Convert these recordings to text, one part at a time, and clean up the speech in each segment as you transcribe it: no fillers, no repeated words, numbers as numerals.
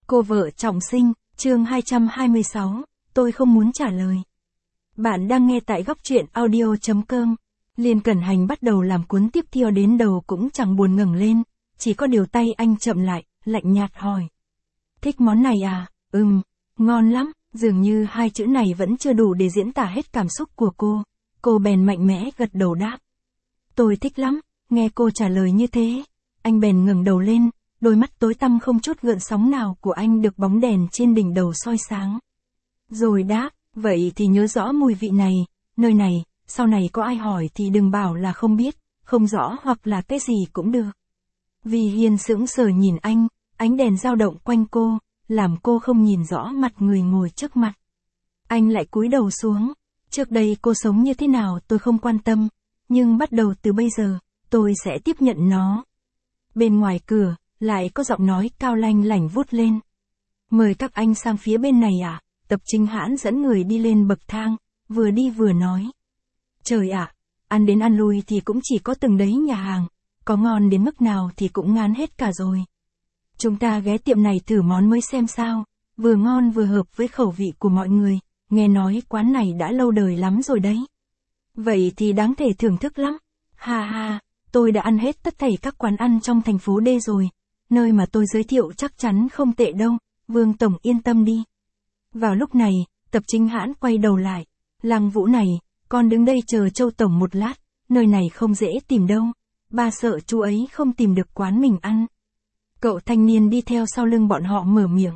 Cô vợ trọng sinh, chương 226, tôi không muốn trả lời. Bạn đang nghe tại góc truyện audio.com. Liên Cẩn Hành bắt đầu làm cuốn tiếp theo đến đầu cũng chẳng buồn ngẩng lên, chỉ có điều tay anh chậm lại, lạnh nhạt hỏi. Thích món này à? Ngon lắm, dường như hai chữ này vẫn chưa đủ để diễn tả hết cảm xúc của cô bèn mạnh mẽ gật đầu đáp. Tôi thích lắm, nghe cô trả lời như thế, anh bèn ngẩng đầu lên, đôi mắt tối tăm không chút gợn sóng nào của anh được bóng đèn trên đỉnh đầu soi sáng. Rồi đáp, vậy thì nhớ rõ mùi vị này, nơi này, sau này có ai hỏi thì đừng bảo là không biết, không rõ hoặc là cái gì cũng được. Vì Hiên sững sờ nhìn anh, ánh đèn dao động quanh cô, làm cô không nhìn rõ mặt người ngồi trước mặt. Anh lại cúi đầu xuống, trước đây cô sống như thế nào tôi không quan tâm, nhưng bắt đầu từ bây giờ, tôi sẽ tiếp nhận nó. Bên ngoài cửa, lại có giọng nói cao lanh lảnh vút lên. Mời các anh sang phía bên này ạ. Tập Chính Hãn dẫn người đi lên bậc thang, vừa đi vừa nói. Trời ạ, ăn đến ăn lui thì cũng chỉ có từng đấy nhà hàng, có ngon đến mức nào thì cũng ngán hết cả rồi. Chúng ta ghé tiệm này thử món mới xem sao, vừa ngon vừa hợp với khẩu vị của mọi người, nghe nói quán này đã lâu đời lắm rồi đấy. Vậy thì đáng thể thưởng thức lắm. Ha ha, tôi đã ăn hết tất thảy các quán ăn trong thành phố D rồi, nơi mà tôi giới thiệu chắc chắn không tệ đâu, Vương Tổng yên tâm đi. Vào lúc này, Tập Chính Hãn quay đầu lại. Lăng Vũ này, con đứng đây chờ Châu Tổng một lát, nơi này không dễ tìm đâu. Ba sợ chú ấy không tìm được quán mình ăn. Cậu thanh niên đi theo sau lưng bọn họ mở miệng.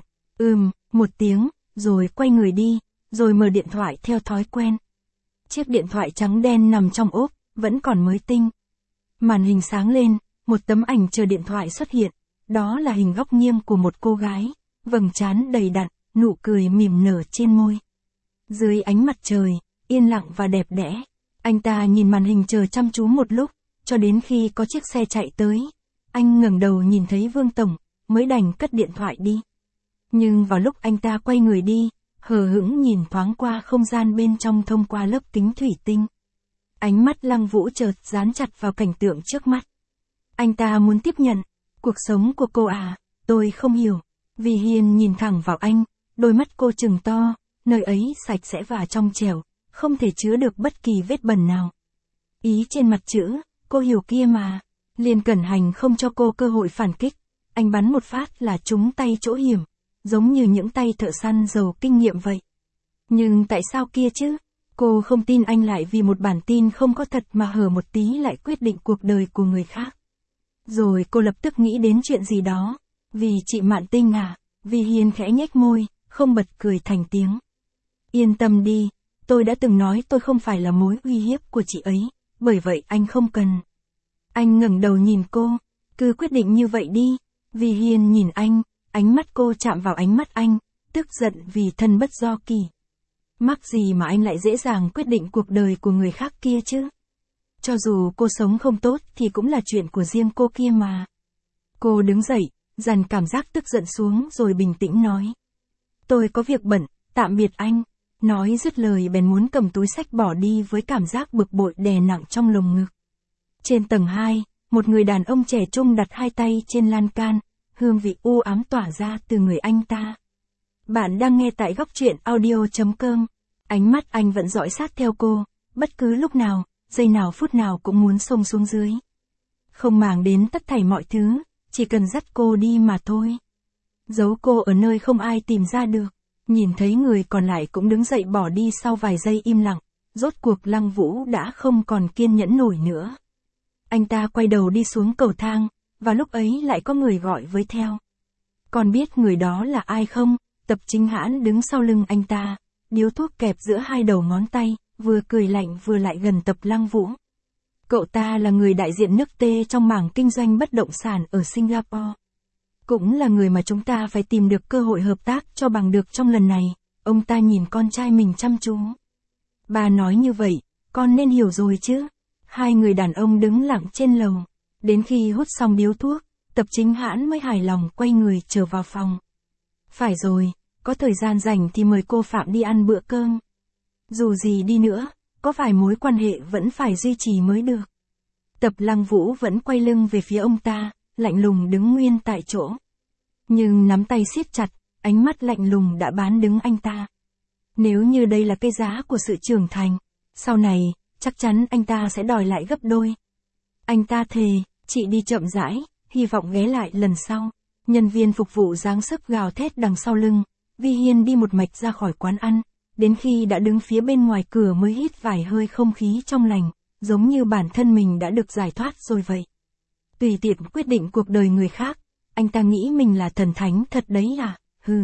Một tiếng, rồi quay người đi, rồi mở điện thoại theo thói quen. Chiếc điện thoại trắng đen nằm trong ốp, vẫn còn mới tinh. Màn hình sáng lên, một tấm ảnh chờ điện thoại xuất hiện. Đó là hình góc nghiêng của một cô gái, vầng trán đầy đặn, nụ cười mỉm nở trên môi. Dưới ánh mặt trời, yên lặng và đẹp đẽ, anh ta nhìn màn hình chờ chăm chú một lúc, cho đến khi có chiếc xe chạy tới. Anh ngẩng đầu nhìn thấy Vương Tổng, mới đành cất điện thoại đi. Nhưng vào lúc anh ta quay người đi, hờ hững nhìn thoáng qua không gian bên trong thông qua lớp kính thủy tinh. Ánh mắt Lăng Vũ chợt dán chặt vào cảnh tượng trước mắt. Anh ta muốn tiếp nhận cuộc sống của cô à, tôi không hiểu. Vì Hiên nhìn thẳng vào anh, đôi mắt cô trừng to, nơi ấy sạch sẽ và trong trẻo, không thể chứa được bất kỳ vết bẩn nào. Ý trên mặt chữ, cô hiểu kia mà. Liên Cẩn Hành không cho cô cơ hội phản kích, anh bắn một phát là trúng tay chỗ hiểm, giống như những tay thợ săn giàu kinh nghiệm vậy. Nhưng tại sao kia chứ? Cô không tin anh lại vì một bản tin không có thật mà hở một tí lại quyết định cuộc đời của người khác. Rồi cô lập tức nghĩ đến chuyện gì đó. Vì chị Mạn Tinh à? Vì Hiên khẽ nhếch môi, không bật cười thành tiếng. Yên tâm đi, tôi đã từng nói tôi không phải là mối uy hiếp của chị ấy, bởi vậy anh không cần. Anh ngẩng đầu nhìn cô, cứ quyết định như vậy đi. Vì Hiên nhìn anh, ánh mắt cô chạm vào ánh mắt anh, tức giận vì thân bất do kỳ. Mắc gì mà anh lại dễ dàng quyết định cuộc đời của người khác kia chứ? Cho dù cô sống không tốt thì cũng là chuyện của riêng cô kia mà. Cô đứng dậy, dằn cảm giác tức giận xuống rồi bình tĩnh nói. Tôi có việc bận, tạm biệt anh. Nói dứt lời bèn muốn cầm túi xách bỏ đi với cảm giác bực bội đè nặng trong lồng ngực. Trên tầng 2, một người đàn ông trẻ trung đặt hai tay trên lan can, hương vị u ám tỏa ra từ người anh ta. Bạn đang nghe tại góc truyện audio.com. Ánh mắt anh vẫn dõi sát theo cô, bất cứ lúc nào, giây nào phút nào cũng muốn xông xuống dưới. Không màng đến tất thảy mọi thứ, chỉ cần dắt cô đi mà thôi. Giấu cô ở nơi không ai tìm ra được. Nhìn thấy người còn lại cũng đứng dậy bỏ đi sau vài giây im lặng, rốt cuộc Lăng Vũ đã không còn kiên nhẫn nổi nữa. Anh ta quay đầu đi xuống cầu thang, và lúc ấy lại có người gọi với theo. Còn biết người đó là ai không? Tập Chính Hãn đứng sau lưng anh ta, điếu thuốc kẹp giữa hai đầu ngón tay, vừa cười lạnh vừa lại gần Tập Lăng Vũ. Cậu ta là người đại diện nước T trong mảng kinh doanh bất động sản ở Singapore. Cũng là người mà chúng ta phải tìm được cơ hội hợp tác cho bằng được trong lần này. Ông ta nhìn con trai mình chăm chú. Bà nói như vậy, con nên hiểu rồi chứ. Hai người đàn ông đứng lặng trên lầu. Đến khi hút xong điếu thuốc, Tập Chính Hãn mới hài lòng quay người trở vào phòng. Phải rồi, có thời gian rảnh thì mời cô Phạm đi ăn bữa cơm. Dù gì đi nữa, có vài mối quan hệ vẫn phải duy trì mới được. Tập Lăng Vũ vẫn quay lưng về phía ông ta, lạnh lùng đứng nguyên tại chỗ. Nhưng nắm tay siết chặt, ánh mắt lạnh lùng đã bán đứng anh ta. Nếu như đây là cái giá của sự trưởng thành, sau này, chắc chắn anh ta sẽ đòi lại gấp đôi. Anh ta thề, chị đi chậm rãi, hy vọng ghé lại lần sau. Nhân viên phục vụ giáng sức gào thét đằng sau lưng. Vi Hiên đi một mạch ra khỏi quán ăn, đến khi đã đứng phía bên ngoài cửa mới hít vài hơi không khí trong lành, giống như bản thân mình đã được giải thoát rồi vậy. Tùy tiện quyết định cuộc đời người khác, anh ta nghĩ mình là thần thánh thật đấy à, hừ.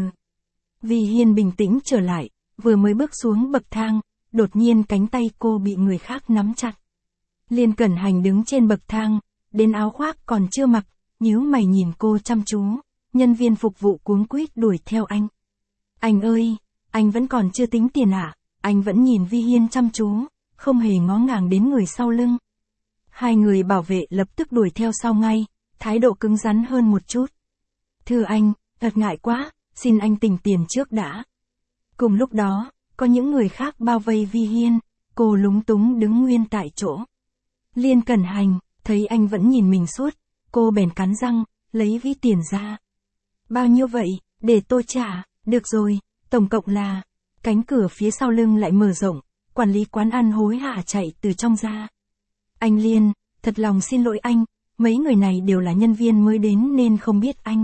Vi Hiên bình tĩnh trở lại, vừa mới bước xuống bậc thang, đột nhiên cánh tay cô bị người khác nắm chặt. Liên Cẩn Hành đứng trên bậc thang, đến áo khoác còn chưa mặc, nhíu mày nhìn cô chăm chú, nhân viên phục vụ cuống quýt đuổi theo anh. Anh ơi, anh vẫn còn chưa tính tiền à? Anh vẫn nhìn Vi Hiên chăm chú, không hề ngó ngàng đến người sau lưng. Hai người bảo vệ lập tức đuổi theo sau ngay, thái độ cứng rắn hơn một chút. Thưa anh, thật ngại quá, xin anh tỉnh tiền trước đã. Cùng lúc đó, có những người khác bao vây Vi Hiên, cô lúng túng đứng nguyên tại chỗ. Liên Cẩn Hành, thấy anh vẫn nhìn mình suốt, cô bèn cắn răng, lấy ví tiền ra. Bao nhiêu vậy, để tôi trả, được rồi, tổng cộng là... Cánh cửa phía sau lưng lại mở rộng, quản lý quán ăn hối hả chạy từ trong ra. Anh Liên, thật lòng xin lỗi anh, mấy người này đều là nhân viên mới đến nên không biết anh.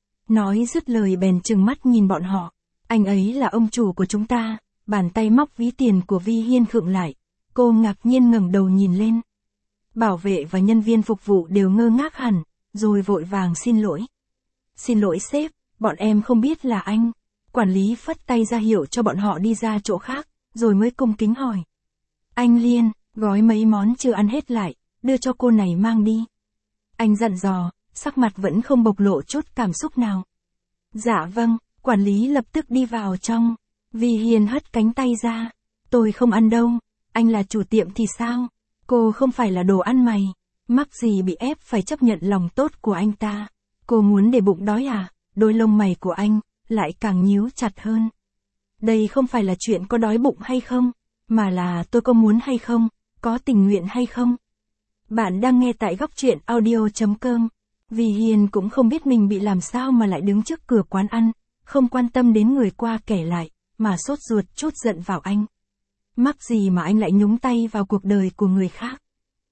Nói dứt lời bèn trừng mắt nhìn bọn họ, anh ấy là ông chủ của chúng ta, bàn tay móc ví tiền của Vi Hiên khựng lại, cô ngạc nhiên ngẩng đầu nhìn lên. Bảo vệ và nhân viên phục vụ đều ngơ ngác hẳn, rồi vội vàng xin lỗi. Xin lỗi sếp, bọn em không biết là anh. Quản lý phất tay ra hiệu cho bọn họ đi ra chỗ khác, rồi mới cung kính hỏi. Anh Liên, gói mấy món chưa ăn hết lại, đưa cho cô này mang đi. Anh dặn dò, sắc mặt vẫn không bộc lộ chút cảm xúc nào. Dạ vâng, quản lý lập tức đi vào trong. Vi Hiên hất cánh tay ra. Tôi không ăn đâu, anh là chủ tiệm thì sao? Cô không phải là đồ ăn mày. Mắc gì bị ép phải chấp nhận lòng tốt của anh ta. Cô muốn để bụng đói à? Đôi lông mày của anh lại càng nhíu chặt hơn. Đây không phải là chuyện có đói bụng hay không, mà là tôi có muốn hay không, có tình nguyện hay không. Bạn đang nghe tại góc truyện audio.com. Vi Hiên cũng không biết mình bị làm sao mà lại đứng trước cửa quán ăn, không quan tâm đến người qua kẻ lại, mà sốt ruột trút giận vào anh. Mắc gì mà anh lại nhúng tay vào cuộc đời của người khác.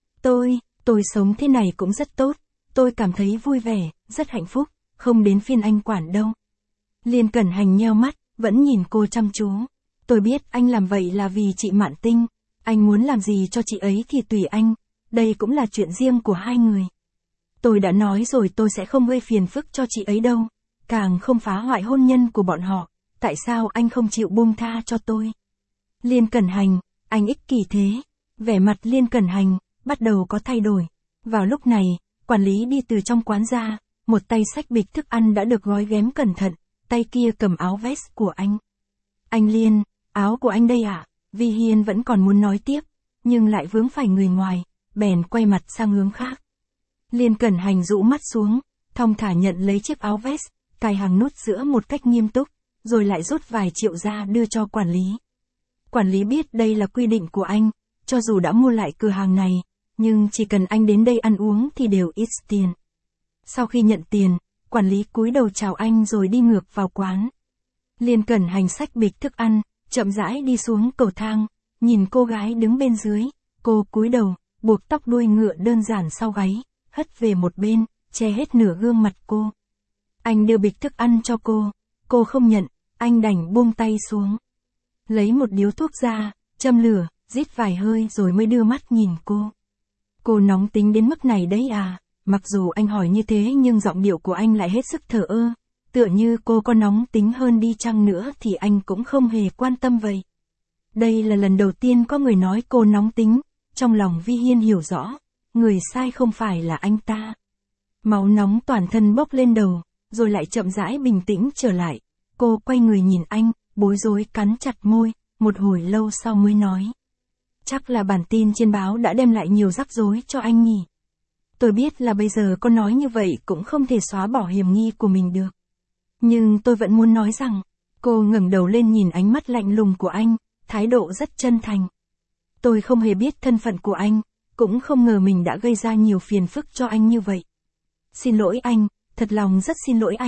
Tôi sống thế này cũng rất tốt, tôi cảm thấy vui vẻ, rất hạnh phúc, không đến phiên anh quản đâu. Liên Cẩn Hành nheo mắt, vẫn nhìn cô chăm chú. Tôi biết anh làm vậy là vì chị Mạn Tinh, anh muốn làm gì cho chị ấy thì tùy anh, đây cũng là chuyện riêng của hai người. Tôi đã nói rồi tôi sẽ không gây phiền phức cho chị ấy đâu, càng không phá hoại hôn nhân của bọn họ, tại sao anh không chịu buông tha cho tôi? Liên Cẩn Hành, anh ích kỷ thế. Vẻ mặt Liên Cẩn Hành bắt đầu có thay đổi. Vào lúc này, quản lý đi từ trong quán ra, một tay xách bịch thức ăn đã được gói ghém cẩn thận, tay kia cầm áo vest của anh. Anh Liên, áo của anh đây à? Vi Hiên vẫn còn muốn nói tiếp, nhưng lại vướng phải người ngoài, bèn quay mặt sang hướng khác. Liên Cẩn Hành rũ mắt xuống, thong thả nhận lấy chiếc áo vest, cài hàng nút giữa một cách nghiêm túc, rồi lại rút vài triệu ra đưa cho quản lý. Quản lý biết đây là quy định của anh, cho dù đã mua lại cửa hàng này, nhưng chỉ cần anh đến đây ăn uống thì đều ít tiền. Sau khi nhận tiền, quản lý cúi đầu chào anh rồi đi ngược vào quán. Liên Cẩn Hành xách bịch thức ăn, chậm rãi đi xuống cầu thang, nhìn cô gái đứng bên dưới, cô cúi đầu, buộc tóc đuôi ngựa đơn giản sau gáy, hất về một bên, che hết nửa gương mặt cô. Anh đưa bịch thức ăn cho cô không nhận, anh đành buông tay xuống. Lấy một điếu thuốc ra, châm lửa, rít vài hơi rồi mới đưa mắt nhìn cô. Cô nóng tính đến mức này đấy à? Mặc dù anh hỏi như thế nhưng giọng điệu của anh lại hết sức thờ ơ, tựa như cô có nóng tính hơn đi chăng nữa thì anh cũng không hề quan tâm vậy. Đây là lần đầu tiên có người nói cô nóng tính, trong lòng Vi Hiên hiểu rõ, người sai không phải là anh ta. Máu nóng toàn thân bốc lên đầu, rồi lại chậm rãi bình tĩnh trở lại. Cô quay người nhìn anh, bối rối cắn chặt môi, một hồi lâu sau mới nói. Chắc là bản tin trên báo đã đem lại nhiều rắc rối cho anh nhỉ. Tôi biết là bây giờ có nói như vậy cũng không thể xóa bỏ hiểm nghi của mình được. Nhưng tôi vẫn muốn nói rằng, cô ngẩng đầu lên nhìn ánh mắt lạnh lùng của anh, thái độ rất chân thành. Tôi không hề biết thân phận của anh, cũng không ngờ mình đã gây ra nhiều phiền phức cho anh như vậy. Xin lỗi anh, thật lòng rất xin lỗi anh,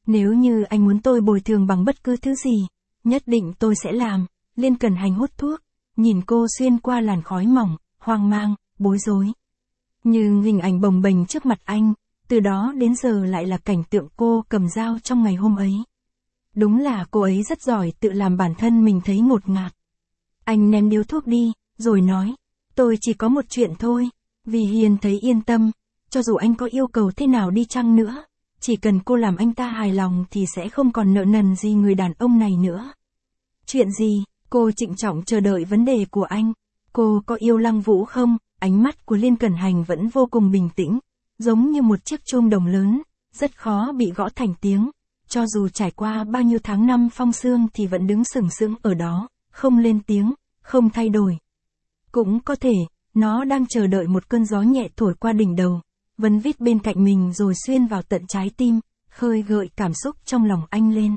Nếu như anh muốn tôi bồi thường bằng bất cứ thứ gì, nhất định tôi sẽ làm. Liên Cẩn Hành hút thuốc, nhìn cô xuyên qua làn khói mỏng, hoang mang, bối rối. Nhưng hình ảnh bồng bềnh trước mặt anh, từ đó đến giờ lại là cảnh tượng cô cầm dao trong ngày hôm ấy. Đúng là cô ấy rất giỏi tự làm bản thân mình thấy ngột ngạt. Anh ném điếu thuốc đi, rồi nói, tôi chỉ có một chuyện thôi. Vì Hiền thấy yên tâm, cho dù anh có yêu cầu thế nào đi chăng nữa, chỉ cần cô làm anh ta hài lòng thì sẽ không còn nợ nần gì người đàn ông này nữa. Chuyện gì? Cô trịnh trọng chờ đợi vấn đề của anh. Cô có yêu Lăng Vũ không? Ánh mắt của Liên Cẩn Hành vẫn vô cùng bình tĩnh, giống như một chiếc chuông đồng lớn, rất khó bị gõ thành tiếng. Cho dù trải qua bao nhiêu tháng năm phong sương thì vẫn đứng sừng sững ở đó, không lên tiếng, không thay đổi. Cũng có thể, nó đang chờ đợi một cơn gió nhẹ thổi qua đỉnh đầu, vấn vít bên cạnh mình rồi xuyên vào tận trái tim, khơi gợi cảm xúc trong lòng anh lên.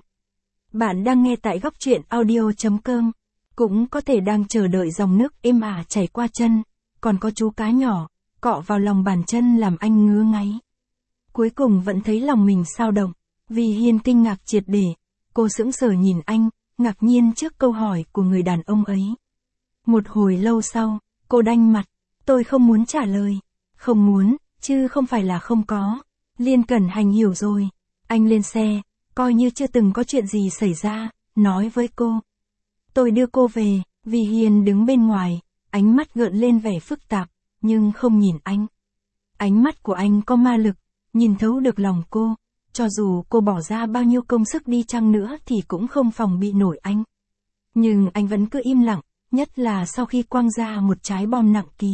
Bạn đang nghe tại góc truyện audio.com. Cũng có thể đang chờ đợi dòng nước êm ả chảy qua chân, còn có chú cá nhỏ, cọ vào lòng bàn chân làm anh ngứa ngáy. Cuối cùng vẫn thấy lòng mình xao động, Vì Hiên kinh ngạc triệt để, cô sững sờ nhìn anh, ngạc nhiên trước câu hỏi của người đàn ông ấy. Một hồi lâu sau, cô đanh mặt, tôi không muốn trả lời. Không muốn, chứ không phải là không có. Liên Cẩn Hành hiểu rồi. Anh lên xe, coi như chưa từng có chuyện gì xảy ra, nói với cô. Tôi đưa cô về. Vì Hiền đứng bên ngoài, ánh mắt gợn lên vẻ phức tạp, nhưng không nhìn anh. Ánh mắt của anh có ma lực, nhìn thấu được lòng cô, cho dù cô bỏ ra bao nhiêu công sức đi chăng nữa thì cũng không phòng bị nổi anh. Nhưng anh vẫn cứ im lặng, nhất là sau khi quăng ra một trái bom nặng ký.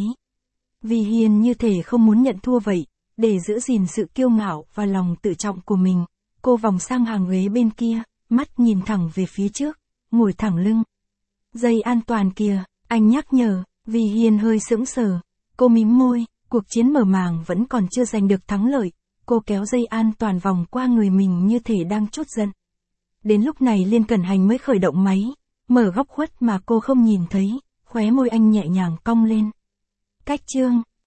Vì Hiền như thể không muốn nhận thua vậy, để giữ gìn sự kiêu ngạo và lòng tự trọng của mình, cô vòng sang hàng ghế bên kia, mắt nhìn thẳng về phía trước, ngồi thẳng lưng. Dây an toàn kìa, anh nhắc nhở. Vì Hiền hơi sững sờ, cô mím môi, cuộc chiến mở màng vẫn còn chưa giành được thắng lợi, cô kéo dây an toàn vòng qua người mình như thể đang trút giận. Đến lúc này Liên Cẩn Hành mới khởi động máy, mở góc khuất mà cô không nhìn thấy, khóe môi anh nhẹ nhàng cong lên. Cách chương